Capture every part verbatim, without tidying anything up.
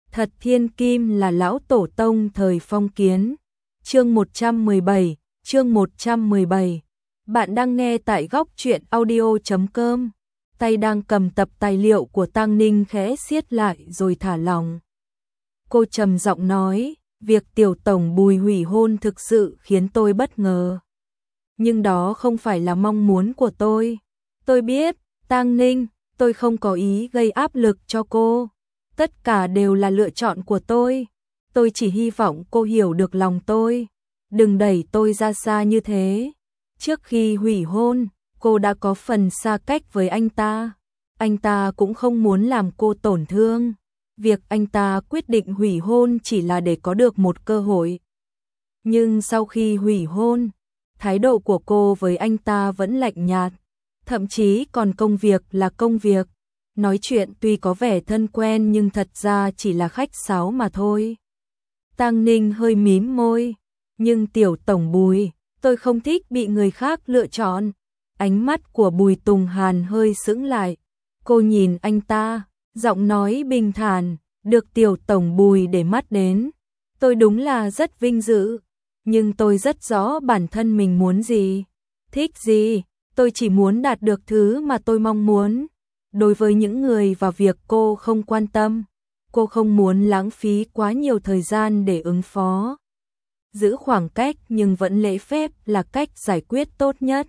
Thật thiên kim là lão tổ tông thời phong kiến. Chương một trăm mười bảy, chương một trăm mười bảy. Bạn đang nghe tại góc truyện audio chấm com. Tay đang cầm tập tài liệu của Tang Ninh khẽ siết lại rồi thả lỏng. Cô trầm giọng nói, việc tiểu tổng Bùi hủy hôn thực sự khiến tôi bất ngờ. Nhưng đó không phải là mong muốn của tôi. Tôi biết, Tang Ninh, tôi không có ý gây áp lực cho cô. Tất cả đều là lựa chọn của tôi. Tôi chỉ hy vọng cô hiểu được lòng tôi. Đừng đẩy tôi ra xa như thế. Trước khi hủy hôn, cô đã có phần xa cách với anh ta. Anh ta cũng không muốn làm cô tổn thương. Việc anh ta quyết định hủy hôn chỉ là để có được một cơ hội. Nhưng sau khi hủy hôn, thái độ của cô với anh ta vẫn lạnh nhạt. Thậm chí còn công việc là công việc. Nói chuyện tuy có vẻ thân quen nhưng thật ra chỉ là khách sáo mà thôi. Tang Ninh hơi mím môi. Nhưng tiểu tổng Bùi, tôi không thích bị người khác lựa chọn. Ánh mắt của Bùi Tùng Hàn hơi sững lại. Cô nhìn anh ta, giọng nói bình thản, được tiểu tổng Bùi để mắt đến. Tôi đúng là rất vinh dự, nhưng tôi rất rõ bản thân mình muốn gì, thích gì. Tôi chỉ muốn đạt được thứ mà tôi mong muốn. Đối với những người và việc cô không quan tâm, cô không muốn lãng phí quá nhiều thời gian để ứng phó. Giữ khoảng cách nhưng vẫn lễ phép là cách giải quyết tốt nhất.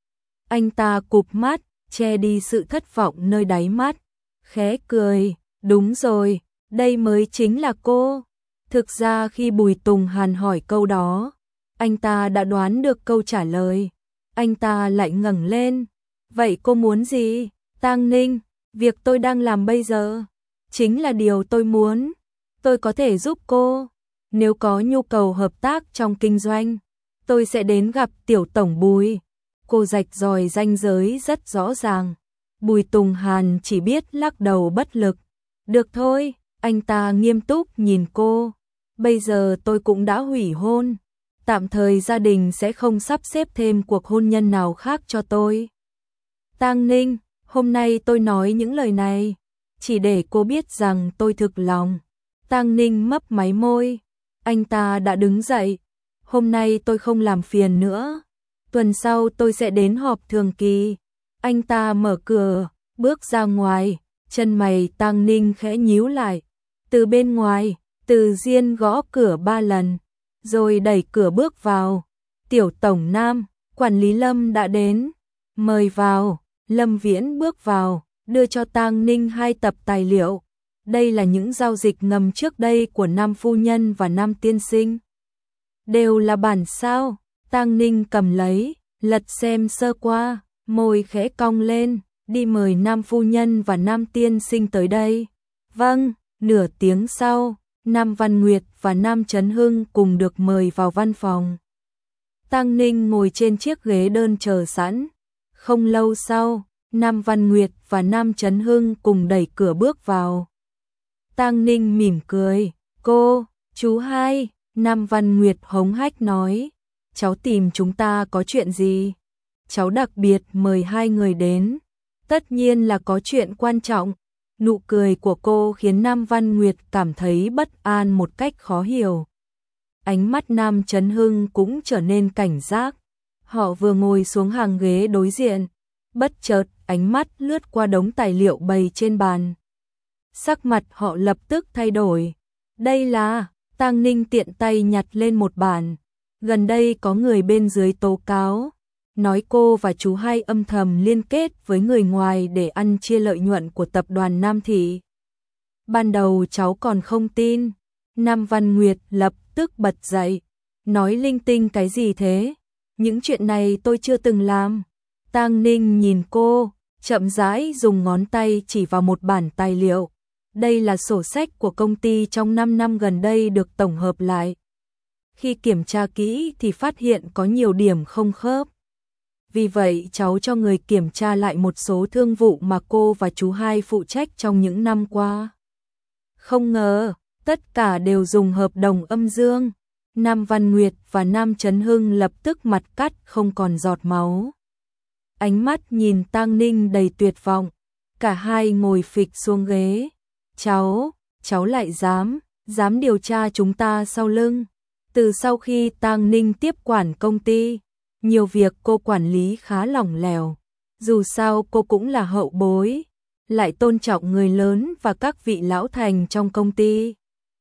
Anh ta cụp mắt, che đi sự thất vọng nơi đáy mắt, khẽ cười, đúng rồi, đây mới chính là cô. Thực ra khi Bùi Tùng Hàn hỏi câu đó, anh ta đã đoán được câu trả lời. Anh ta lại ngẩng lên, vậy cô muốn gì? Tang Ninh, việc tôi đang làm bây giờ chính là điều tôi muốn. Tôi có thể giúp cô. Nếu có nhu cầu hợp tác trong kinh doanh, tôi sẽ đến gặp tiểu tổng Bùi. Cô rạch ròi ranh giới rất rõ ràng. Bùi Tùng Hàn chỉ biết lắc đầu bất lực. Được thôi, anh ta nghiêm túc nhìn cô. Bây giờ tôi cũng đã hủy hôn. Tạm thời gia đình sẽ không sắp xếp thêm cuộc hôn nhân nào khác cho tôi. Tang Ninh, hôm nay tôi nói những lời này chỉ để cô biết rằng tôi thực lòng. Tang Ninh mấp máy môi. Anh ta đã đứng dậy. Hôm nay tôi không làm phiền nữa. Tuần sau tôi sẽ đến họp thường kỳ. Anh ta mở cửa, bước ra ngoài. Chân mày Tang Ninh khẽ nhíu lại. Từ bên ngoài, Từ Diên gõ cửa ba lần, rồi đẩy cửa bước vào. Tiểu tổng Nam, quản lý Lâm đã đến. Mời vào. Lâm Viễn bước vào, đưa cho Tang Ninh hai tập tài liệu. Đây là những giao dịch ngầm trước đây của Nam phu nhân và Nam tiên sinh. Đều là bản sao. Tang Ninh cầm lấy, lật xem sơ qua, môi khẽ cong lên, đi mời Nam phu nhân và Nam tiên sinh tới đây. Vâng, nửa tiếng sau, Nam Văn Nguyệt và Nam Trấn Hưng cùng được mời vào văn phòng. Tang Ninh ngồi trên chiếc ghế đơn chờ sẵn. Không lâu sau, Nam Văn Nguyệt và Nam Trấn Hưng cùng đẩy cửa bước vào. Tang Ninh mỉm cười, cô, chú hai. Nam Văn Nguyệt hống hách nói, cháu tìm chúng ta có chuyện gì? Cháu đặc biệt mời hai người đến. Tất nhiên là có chuyện quan trọng. Nụ cười của cô khiến Nam Văn Nguyệt cảm thấy bất an một cách khó hiểu. Ánh mắt Nam Trấn Hưng cũng trở nên cảnh giác. Họ vừa ngồi xuống hàng ghế đối diện, bất chợt ánh mắt lướt qua đống tài liệu bày trên bàn. Sắc mặt họ lập tức thay đổi. Đây là, Tang Ninh tiện tay nhặt lên một bản. Gần đây có người bên dưới tố cáo, nói cô và chú hai âm thầm liên kết với người ngoài để ăn chia lợi nhuận của tập đoàn Nam Thị. Ban đầu cháu còn không tin. Nam Văn Nguyệt lập tức bật dậy, nói linh tinh cái gì thế? Những chuyện này tôi chưa từng làm. Tang Ninh nhìn cô, chậm rãi dùng ngón tay chỉ vào một bản tài liệu. Đây là sổ sách của công ty trong năm năm gần đây được tổng hợp lại. Khi kiểm tra kỹ thì phát hiện có nhiều điểm không khớp. Vì vậy cháu cho người kiểm tra lại một số thương vụ mà cô và chú hai phụ trách trong những năm qua. Không ngờ, tất cả đều dùng hợp đồng âm dương. Nam Văn Nguyệt và Nam Trấn Hưng lập tức mặt cắt không còn giọt máu. Ánh mắt nhìn Tang Ninh đầy tuyệt vọng. Cả hai ngồi phịch xuống ghế. Cháu, cháu lại dám, dám điều tra chúng ta sau lưng. Từ sau khi Tang Ninh tiếp quản công ty, nhiều việc cô quản lý khá lỏng lẻo. Dù sao cô cũng là hậu bối, lại tôn trọng người lớn và các vị lão thành trong công ty.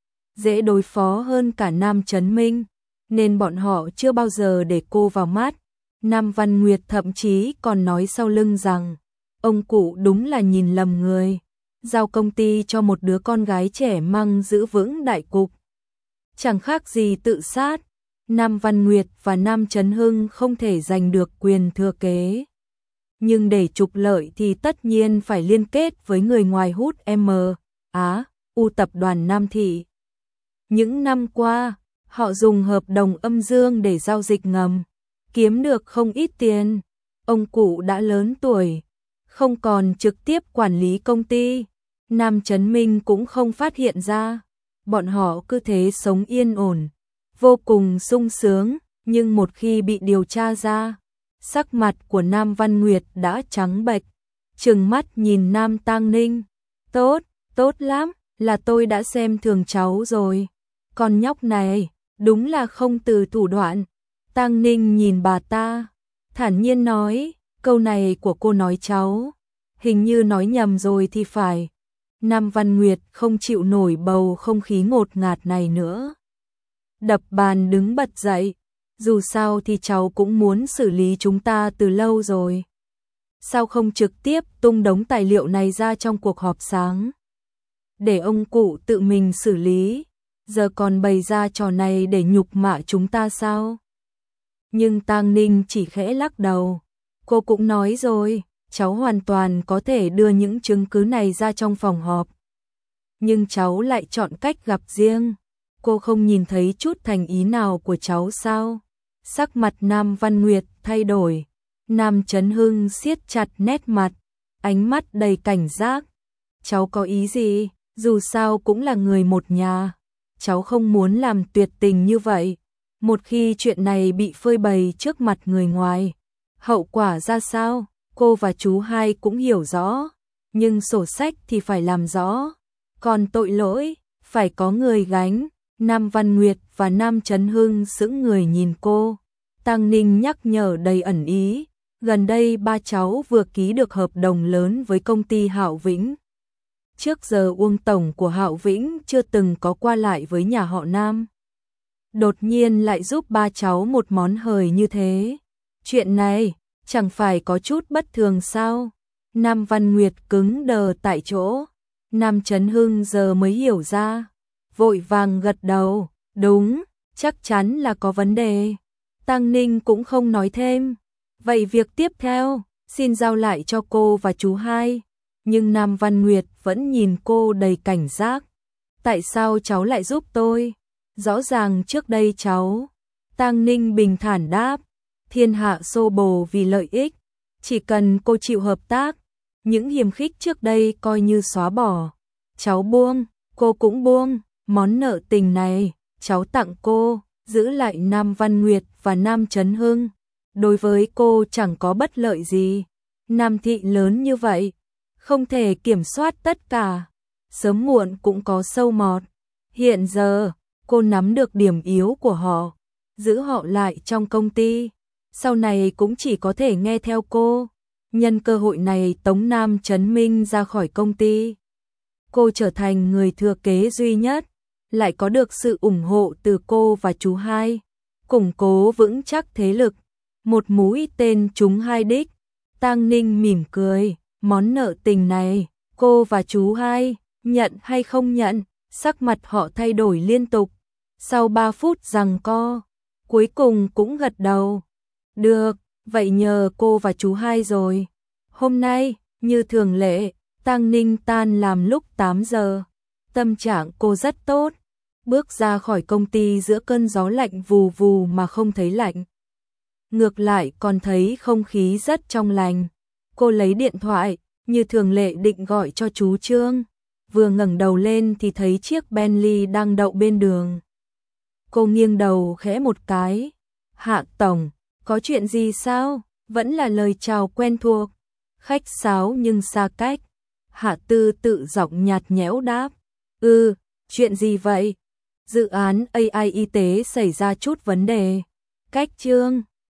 Dễ đối phó hơn cả Nam Chấn Minh, nên bọn họ chưa bao giờ để cô vào mắt. Nam Văn Nguyệt thậm chí còn nói sau lưng rằng, ông cụ đúng là nhìn lầm người, giao công ty cho một đứa con gái trẻ măng giữ vững đại cục. Chẳng khác gì tự sát, Nam Văn Nguyệt và Nam Chấn Hưng không thể giành được quyền thừa kế. Nhưng để trục lợi thì tất nhiên phải liên kết với người ngoài hút M, Á, U tập đoàn Nam Thị. Những năm qua, họ dùng hợp đồng âm dương để giao dịch ngầm, kiếm được không ít tiền. Ông cụ đã lớn tuổi, không còn trực tiếp quản lý công ty. Nam Chấn Minh cũng không phát hiện ra. Bọn họ cứ thế sống yên ổn, vô cùng sung sướng, nhưng một khi bị điều tra ra, sắc mặt của Nam Văn Nguyệt đã trắng bệch, trừng mắt nhìn Nam Tang Ninh. Tốt, tốt lắm, là tôi đã xem thường cháu rồi. Con nhóc này, đúng là không từ thủ đoạn. Tang Ninh nhìn bà ta, thản nhiên nói, câu này của cô nói cháu, hình như nói nhầm rồi thì phải. Nam Văn Nguyệt không chịu nổi bầu không khí ngột ngạt này nữa. Đập bàn đứng bật dậy, dù sao thì cháu cũng muốn xử lý chúng ta từ lâu rồi. Sao không trực tiếp tung đống tài liệu này ra trong cuộc họp sáng? Để ông cụ tự mình xử lý, giờ còn bày ra trò này để nhục mạ chúng ta sao? Nhưng Tang Ninh chỉ khẽ lắc đầu. Cô cũng nói rồi, cháu hoàn toàn có thể đưa những chứng cứ này ra trong phòng họp. Nhưng cháu lại chọn cách gặp riêng. Cô không nhìn thấy chút thành ý nào của cháu sao? Sắc mặt Nam Văn Nguyệt thay đổi. Nam Chấn Hưng siết chặt nét mặt, ánh mắt đầy cảnh giác. Cháu có ý gì? Dù sao cũng là người một nhà. Cháu không muốn làm tuyệt tình như vậy. Một khi chuyện này bị phơi bày trước mặt người ngoài, hậu quả ra sao? Cô và chú hai cũng hiểu rõ, nhưng sổ sách thì phải làm rõ. Còn tội lỗi, phải có người gánh. Nam Văn Nguyệt và Nam Chấn Hưng sững người nhìn cô. Tang Ninh nhắc nhở đầy ẩn ý, gần đây ba cháu vừa ký được hợp đồng lớn với công ty Hạo Vĩnh. Trước giờ Uông Tổng của Hạo Vĩnh chưa từng có qua lại với nhà họ Nam. Đột nhiên lại giúp ba cháu một món hời như thế. Chuyện này, chẳng phải có chút bất thường sao? Nam Văn Nguyệt cứng đờ tại chỗ. Nam Chấn Hưng giờ mới hiểu ra, vội vàng gật đầu, đúng, chắc chắn là có vấn đề. Tang Ninh cũng không nói thêm. Vậy việc tiếp theo, xin giao lại cho cô và chú hai. Nhưng Nam Văn Nguyệt vẫn nhìn cô đầy cảnh giác. Tại sao cháu lại giúp tôi? Rõ ràng trước đây cháu. Tang Ninh bình thản đáp, thiên hạ xô bồ vì lợi ích. Chỉ cần cô chịu hợp tác, những hiềm khích trước đây coi như xóa bỏ. Cháu buông, cô cũng buông. Món nợ tình này, cháu tặng cô, giữ lại Nam Văn Nguyệt và Nam Chấn Hưng. Đối với cô chẳng có bất lợi gì. Nam thị lớn như vậy, không thể kiểm soát tất cả. Sớm muộn cũng có sâu mọt. Hiện giờ, cô nắm được điểm yếu của họ, giữ họ lại trong công ty. Sau này cũng chỉ có thể nghe theo cô. Nhân cơ hội này tống Nam Chấn Minh ra khỏi công ty. Cô trở thành người thừa kế duy nhất, lại có được sự ủng hộ từ cô và chú hai, củng cố vững chắc thế lực, một mũi tên trúng hai đích. Tang Ninh mỉm cười, món nợ tình này, cô và chú hai, nhận hay không nhận? Sắc mặt họ thay đổi liên tục. Sau ba phút giằng co, cuối cùng cũng gật đầu. Được, vậy nhờ cô và chú hai rồi. Hôm nay, như thường lệ, Tang Ninh tan làm lúc tám giờ. Tâm trạng cô rất tốt. Bước ra khỏi công ty giữa cơn gió lạnh vù vù mà không thấy lạnh. Ngược lại còn thấy không khí rất trong lành. Cô lấy điện thoại, như thường lệ định gọi cho chú Trương. Vừa ngẩng đầu lên thì thấy chiếc Bentley đang đậu bên đường. Cô nghiêng đầu khẽ một cái. Hạ Tổng, có chuyện gì sao? Vẫn là lời chào quen thuộc. Khách sáo nhưng xa cách. Hạ Tư tự giọng nhạt nhẽo đáp. Ừ, chuyện gì vậy? Dự án a i y tế xảy ra chút vấn đề. Cách chương